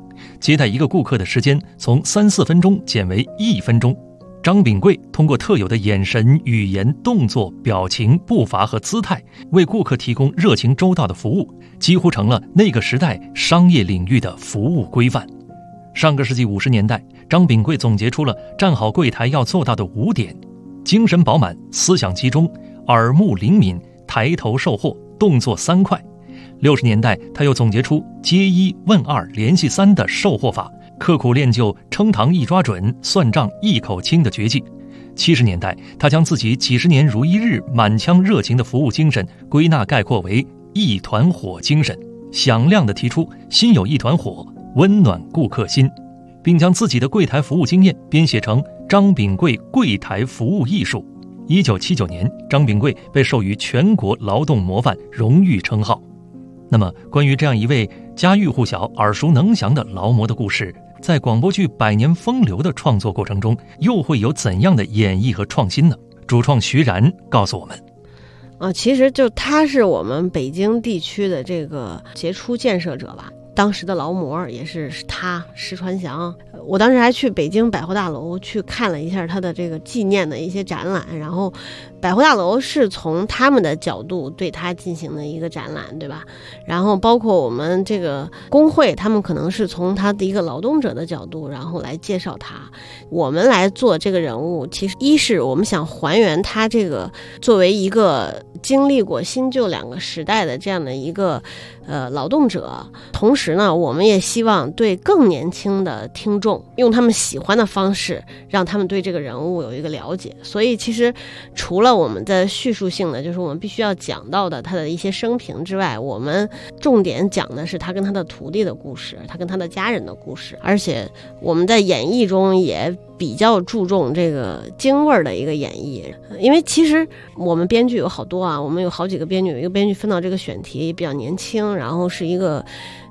Speaker 7: 接待一个顾客的时间从3-4分钟减为1分钟。张秉贵通过特有的眼神、语言、动作、表情、步伐和姿态，为顾客提供热情周到的服务，几乎成了那个时代商业领域的服务规范。上个世纪50年代，张秉贵总结出了站好柜台要做到的5点：精神饱满、思想集中、耳目灵敏、抬头售货、动作3快。60年代，他又总结出接1、问2、联系3的售货法，刻苦练就称糖一抓准、算账一口清的绝技。70年代，他将自己几十年如一日满腔热情的服务精神归纳概括为一团火精神，响亮地提出心有一团火，温暖顾客心，并将自己的柜台服务经验编写成《张秉贵柜台服务艺术》。1979年，张秉贵被授予全国劳动模范荣誉称号。那么，关于这样一位家喻户晓、耳熟能详的劳模的故事，在广播剧《百年风流》的创作过程中，又会有怎样的演绎和创新呢？主创徐然告诉我们。
Speaker 15: 其实就他是我们北京地区的这个杰出建设者吧。当时的劳模也是他，施传祥。我当时还去北京百货大楼去看了一下他的这个纪念的一些展览，然后百货大楼是从他们的角度对他进行的一个展览，对吧？然后包括我们这个工会，他们可能是从他的一个劳动者的角度，然后来介绍他。我们来做这个人物，其实一是我们想还原他这个作为一个经历过新旧2个时代的这样的一个劳动者，同时呢，我们也希望对更年轻的听众用他们喜欢的方式，让他们对这个人物有一个了解。所以其实除了我们的叙述性的，就是我们必须要讲到的他的一些生平之外，我们重点讲的是他跟他的徒弟的故事，他跟他的家人的故事。而且我们在演绎中也比较注重这个京味儿的一个演绎，因为其实我们编剧有好多啊，我们有好几个编剧，有一个编剧分到这个选题比较年轻，然后是一个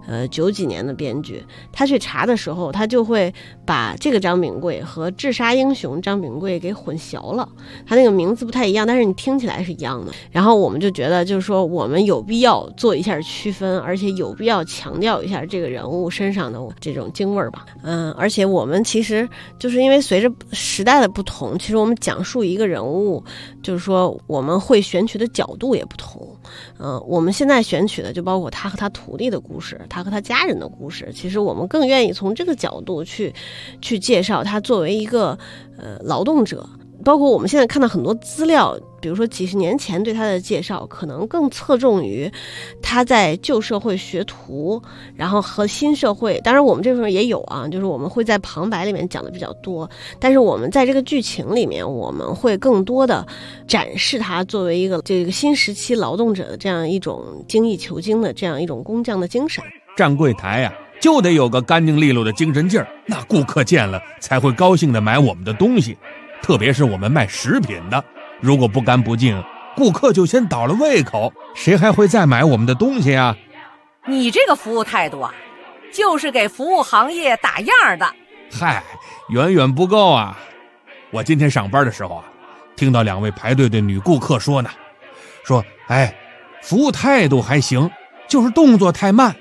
Speaker 15: 90几年的编剧，他去查的时候，他就会把这个张秉贵和治沙英雄张秉贵给混淆了，他那个名字不太一样，但是你听起来是一样的。然后我们就觉得，就是说我们有必要做一下区分，而且有必要强调一下这个人物身上的这种京味儿吧。而且我们其实就是因为随着时代的不同，其实我们讲述一个人物，就是说我们会选取的角度也不同。我们现在选取的就包括他和他徒弟的故事，他和他家人的故事。其实我们更愿意从这个角度去介绍他作为一个劳动者。包括我们现在看到很多资料，比如说几十年前对他的介绍，可能更侧重于他在旧社会学徒，然后和新社会，当然我们这份也有啊，就是我们会在旁白里面讲的比较多，但是我们在这个剧情里面，我们会更多的展示他作为一个这个新时期劳动者的这样一种精益求精的这样一种工匠的精神。
Speaker 11: 站柜台呀，就得有个干净利落的精神劲儿，那顾客见了才会高兴的买我们的东西。特别是我们卖食品的，如果不干不净，顾客就先倒了胃口，谁还会再买我们的东西啊？
Speaker 12: 你这个服务态度啊，就是给服务行业打样的。
Speaker 11: 嗨，远远不够啊！我今天上班的时候啊，听到2位排队的女顾客说呢，说服务态度还行，就是动作太慢。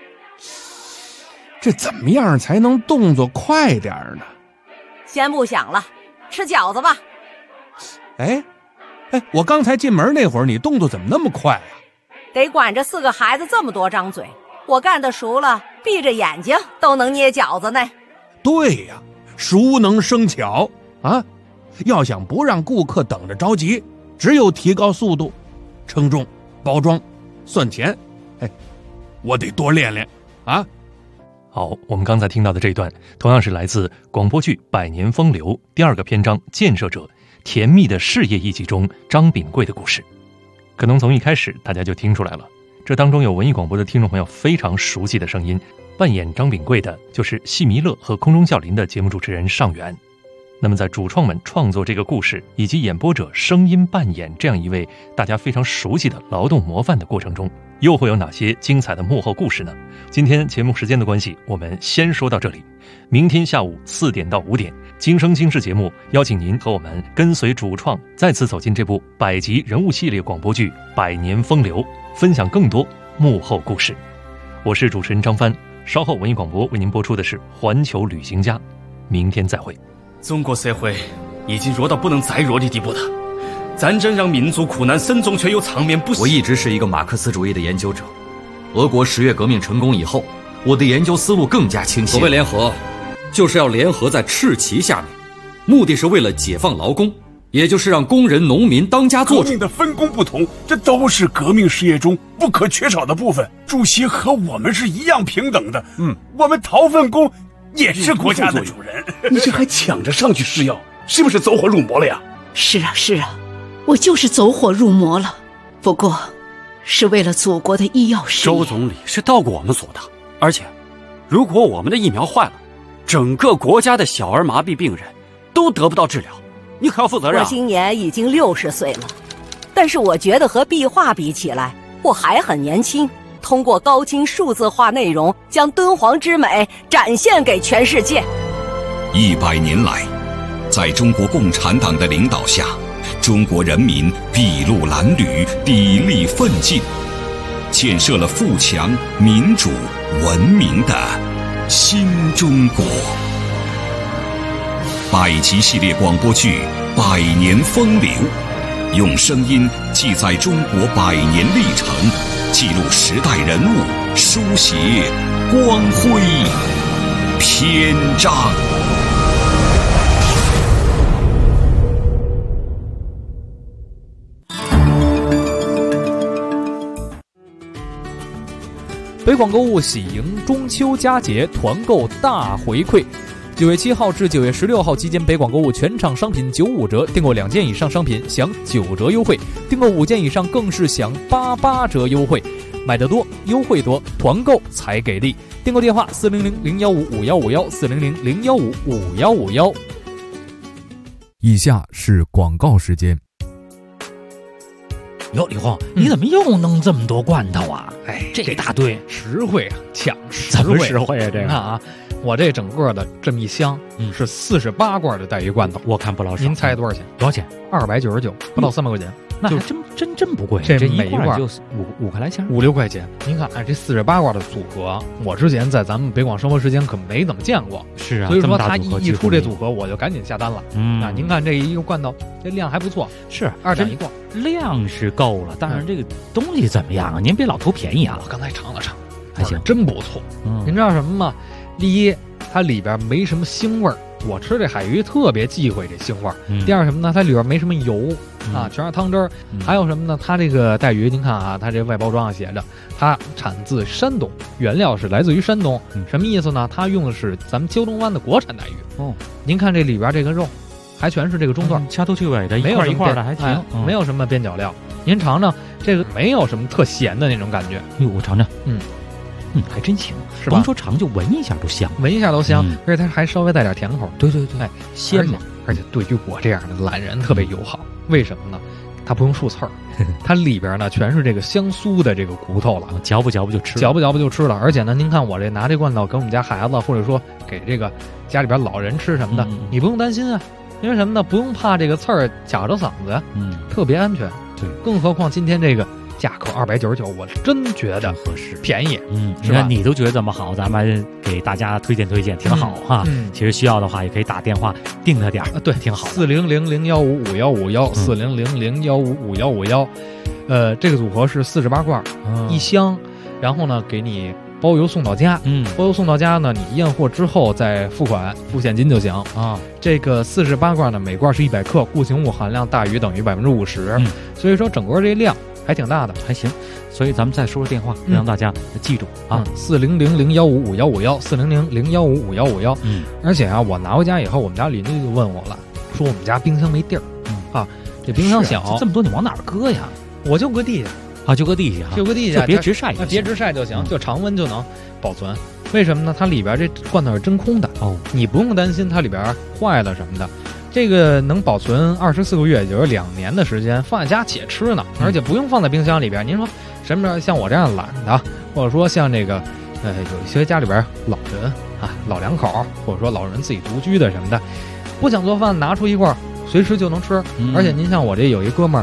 Speaker 11: 这怎么样才能动作快点呢？
Speaker 12: 先不想了，吃饺子吧。
Speaker 11: 我刚才进门那会儿，你动作怎么那么快啊？
Speaker 12: 得管着4个孩子这么多张嘴，我干得熟了，闭着眼睛都能捏饺子呢。
Speaker 11: 对呀，熟能生巧啊！要想不让顾客等着着急，只有提高速度，称重、包装、算钱。我得多练练啊！
Speaker 7: 好，我们刚才听到的这一段，同样是来自广播剧《百年风流》第2个篇章《建设者》甜蜜的事业一集中张秉贵的故事。可能从一开始大家就听出来了，这当中有文艺广播的听众朋友非常熟悉的声音，扮演张秉贵的就是戏迷乐和空中笑林的节目主持人尚远。那么在主创们创作这个故事以及演播者声音扮演这样一位大家非常熟悉的劳动模范的过程中，又会有哪些精彩的幕后故事呢？今天节目时间的关系，我们先说到这里。明天下午4点到5点，今生今世节目邀请您和我们跟随主创再次走进这部100集人物系列广播剧《百年风流》，分享更多幕后故事。我是主持人张帆， 稍后文艺广播为您播出的是《环球旅行家》，明天再会。
Speaker 26: 中国社会已经弱到不能再弱的地步了，战争让民族苦难深重，却又长眠不息。
Speaker 13: 我一直是一个马克思主义的研究者，俄国10月革命成功以后，我的研究思路更加清晰。所谓联合，就是要联合在赤旗下面，目的是为了解放劳工，也就是让工人、农民当家作主。
Speaker 14: 革命的分工不同，这都是革命事业中不可缺少的部分。主席和我们是一样平等的。我们掏粪工也是国家的主人。你这还抢着上去吃药，是不是走火入魔了呀？
Speaker 17: 是啊，我就是走火入魔了。不过，是为了祖国的医药事业。
Speaker 18: 周总理是到过我们所的，而且，如果我们的疫苗坏了，整个国家的小儿麻痹病人都得不到治疗。你可要负责任。
Speaker 12: 我今年已经60岁了，但是我觉得和壁画比起来，我还很年轻。通过高清数字化内容，将敦煌之美展现给全世界。
Speaker 16: 100年来，在中国共产党的领导下，中国人民筚路蓝缕，砥砺奋进，建设了富强、民主、文明的新中国。100集系列广播剧《100年风流》，用声音记载中国100年历程，记录时代人物，书写光辉篇章。
Speaker 19: 北广购物喜迎中秋佳节团购大回馈，9月7号至9月16号期间，北广购物全场商品95折，订购2件以上商品享9折优惠，订购5件以上更是享88折优惠。买得多，优惠多，团购才给力。订购电话400-015-5151，400-015-5151。
Speaker 20: 以下是广告时间。
Speaker 21: 哟，李红，你怎么又弄这么多罐头啊？这一大堆，
Speaker 19: 实惠啊，抢实
Speaker 21: 惠！怎么实惠啊？这个
Speaker 19: 你看啊，我这整个的这么一箱，是48罐的带鱼罐头，
Speaker 21: 我看不老少。
Speaker 19: 您猜多少钱？
Speaker 21: 多少钱
Speaker 19: ？299，不到300块钱。
Speaker 21: 那还真不贵，
Speaker 19: 这
Speaker 21: 一
Speaker 19: 罐
Speaker 21: 就5块来钱
Speaker 19: ，5、6块钱。您看，这48罐的组合，我之前在咱们北广生活时间可没怎么见过。
Speaker 21: 是啊，
Speaker 19: 所以说他一出这组合，我就赶紧下单了。那您看这一个罐头，这量还不错，
Speaker 21: 是
Speaker 19: 2两1罐，
Speaker 21: 量是够了，但是这个东西怎么样啊？您别老图便宜啊！
Speaker 19: 我刚才尝了尝，
Speaker 21: 还行，
Speaker 19: 真不错。您知道什么吗？第一，它里边没什么腥味儿。我吃这海鱼特别忌讳这腥味儿。第二什么呢？它里边没什么油啊，全是汤汁儿。还有什么呢？它这个带鱼，您看啊，它这外包装上写着，它产自山东，原料是来自于山东。什么意思呢？它用的是咱们胶东湾的国产带鱼。您看这里边这个肉，还全是这个中段，
Speaker 21: 掐头去尾的，一块一块的，还行，
Speaker 19: 没有什么边角料。您尝尝这个，没有什么特咸的那种感觉。
Speaker 21: 哟，我尝尝，还真行，
Speaker 19: 是吧？
Speaker 21: 甭说尝，就闻一下都香，
Speaker 19: 闻一下都香，而且它还稍微带点甜口。
Speaker 21: 对，
Speaker 19: 鲜嘛。而且对于我这样的懒人特别友好。为什么呢？它不用竖刺儿，它里边呢全是这个香酥的这个骨头了，
Speaker 21: 嚼不嚼不就吃，
Speaker 19: 而且呢，您看我这拿这罐头给我们家孩子，或者说给这个家里边老人吃什么的，你不用担心啊，因为什么呢？不用怕这个刺儿卡着嗓子，特别安全。
Speaker 21: 对，
Speaker 19: 更何况今天这个价格299，我真觉得
Speaker 21: 合适，
Speaker 19: 便宜，
Speaker 21: 是吧？你都觉得这么好，咱们给大家推荐，挺好哈。其实需要的话，也可以打电话定他点儿，
Speaker 19: 对，
Speaker 21: 挺好。
Speaker 19: 400-015-5151，400-015-5151。这个组合是48罐，一箱，然后呢给你包邮送到家。包邮送到家呢，你验货之后再付款，付现金就行啊。这个48罐呢，每罐是100克，固形物含量大于等于50%，所以说整个这量还挺大的，
Speaker 21: 还行。所以咱们再说说电话，让大家记住啊
Speaker 19: ，400-015-5151，400-015-5151。而且啊，我拿回家以后，我们家邻居就问我了，说我们家冰箱没地儿啊，这冰箱小，
Speaker 21: 这么多你往哪儿搁呀？
Speaker 19: 我就搁地下
Speaker 21: 啊，就搁地下，别直晒，
Speaker 19: 别直晒就行，就常温就能保存。为什么呢？它里边这罐头是真空的哦，你不用担心它里边坏了什么的。这个能保存24个月，也就是2年的时间，放在家且吃呢，而且不用放在冰箱里边。您说什么像我这样懒的，或者说像这个有一些家里边老人啊、老两口，或者说老人自己独居的什么的，不想做饭，拿出一罐随时就能吃。而且您像我这有一哥们儿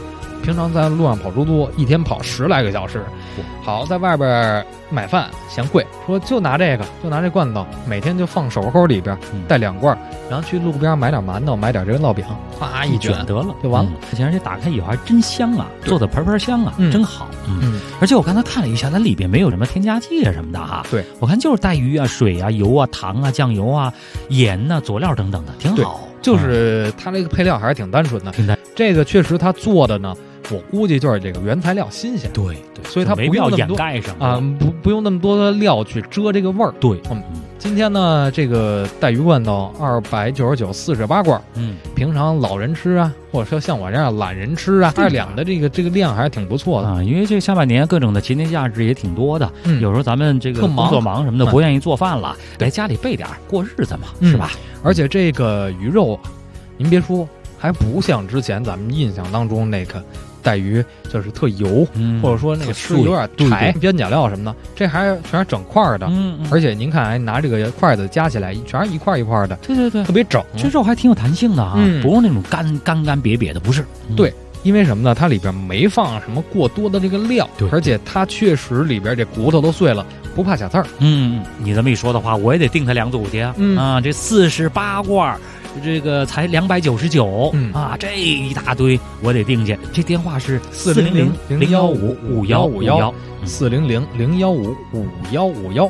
Speaker 19: 平常在路上跑出租，一天跑10来个小时。好，在外边买饭嫌贵，说就拿这罐头，每天就放手抠里边带2罐，然后去路边买点馒头，买点这个烙饼，哗一卷
Speaker 21: 得了
Speaker 19: 就完了。
Speaker 21: 而且打开以后还真香啊，做的盆香啊，真好。而且我刚才看了一下，它里边没有什么添加剂啊什么的哈。
Speaker 19: 对，
Speaker 21: 我看就是带鱼啊、水啊、油啊、糖啊、酱油啊、盐啊、佐料等等的，挺好。
Speaker 19: 就是它这个配料还是挺单纯的。这个确实它做的呢，我估计就是这个原材料新鲜。
Speaker 21: 对，
Speaker 19: 所以它不用那么多
Speaker 21: 掩盖什么
Speaker 19: 啊，不用那么多的料去遮这个味儿。
Speaker 21: 对，
Speaker 19: 今天呢，这个带鱼罐头299 48罐，平常老人吃啊，或者说像我这样懒人吃啊，2两的这个量还是挺不错的
Speaker 21: 啊。因为这下半年各种的节年假日也挺多的，有时候咱们这个工作忙什么的，不愿意做饭了，在家里备点过日子嘛，是吧？
Speaker 19: 而且这个鱼肉啊，您别说，还不像之前咱们印象当中那个带鱼就是特油，或者说那个吃有点柴，边角料什么的，这全是整块的。而且您看，拿这个筷子夹起来，全是一块一块的。
Speaker 21: 对，
Speaker 19: 特别整。
Speaker 21: 这肉还挺有弹性的啊，不用那种干瘪瘪的，不是。
Speaker 19: 对，因为什么呢？它里边没放什么过多的这个料，而且它确实里边这骨头都碎了，不怕卡刺儿。
Speaker 21: 你这么一说的话，我也得订它2组去啊。这48罐。这个才299啊，这一大堆我得订去。这电话是400-015-5151
Speaker 19: 400-015-5151。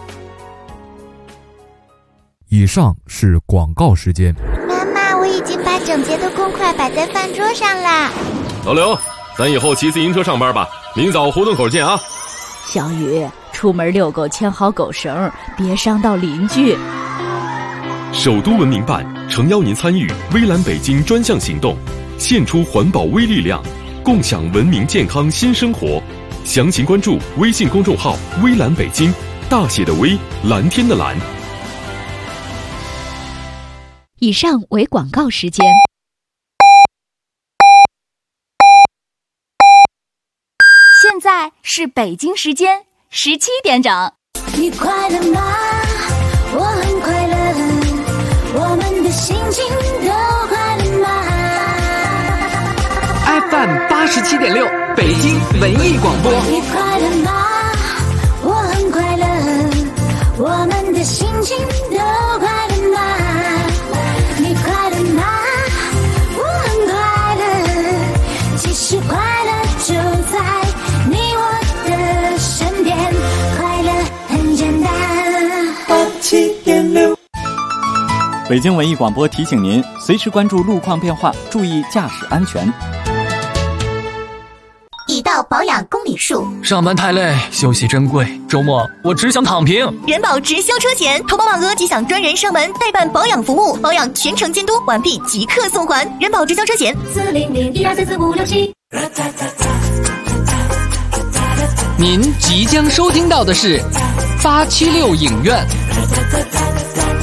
Speaker 20: 以上是广告时间。
Speaker 2: 妈妈，我已经把整洁的公筷摆在饭桌上啦。
Speaker 3: 老刘，咱以后骑自行车上班吧，明早胡同口见啊。
Speaker 5: 小雨，出门遛狗牵好狗绳，别伤到邻居。
Speaker 3: 首都文明办诚邀您参与微蓝北京专项行动，献出环保微力量，共享文明健康新生活。详情关注微信公众号微蓝北京，大写的微，蓝天的蓝。
Speaker 5: 以上为广告时间。
Speaker 22: 现在是北京时间17点整。
Speaker 2: 你快乐吗？我很快乐，我们的心情都快乐吗
Speaker 23: ？FM 87.6，北京文艺广播。
Speaker 2: 你快乐吗？我很快乐，我们的心情都快乐吗？你快乐吗？我很快乐，其实快乐就在你我的身边，快乐很简单。87.6。
Speaker 26: 北京文艺广播提醒您，随时关注路况变化，注意驾驶安全。
Speaker 2: 已到保养公里数，
Speaker 24: 上班太累，休息珍贵，周末我只想躺平。
Speaker 22: 人保直销车险，投保满额即享专人上门代办保养服务，保养全程监督，完毕即刻送还。人保直销车险，400-12344567。
Speaker 24: 您即将收听到的是876影院。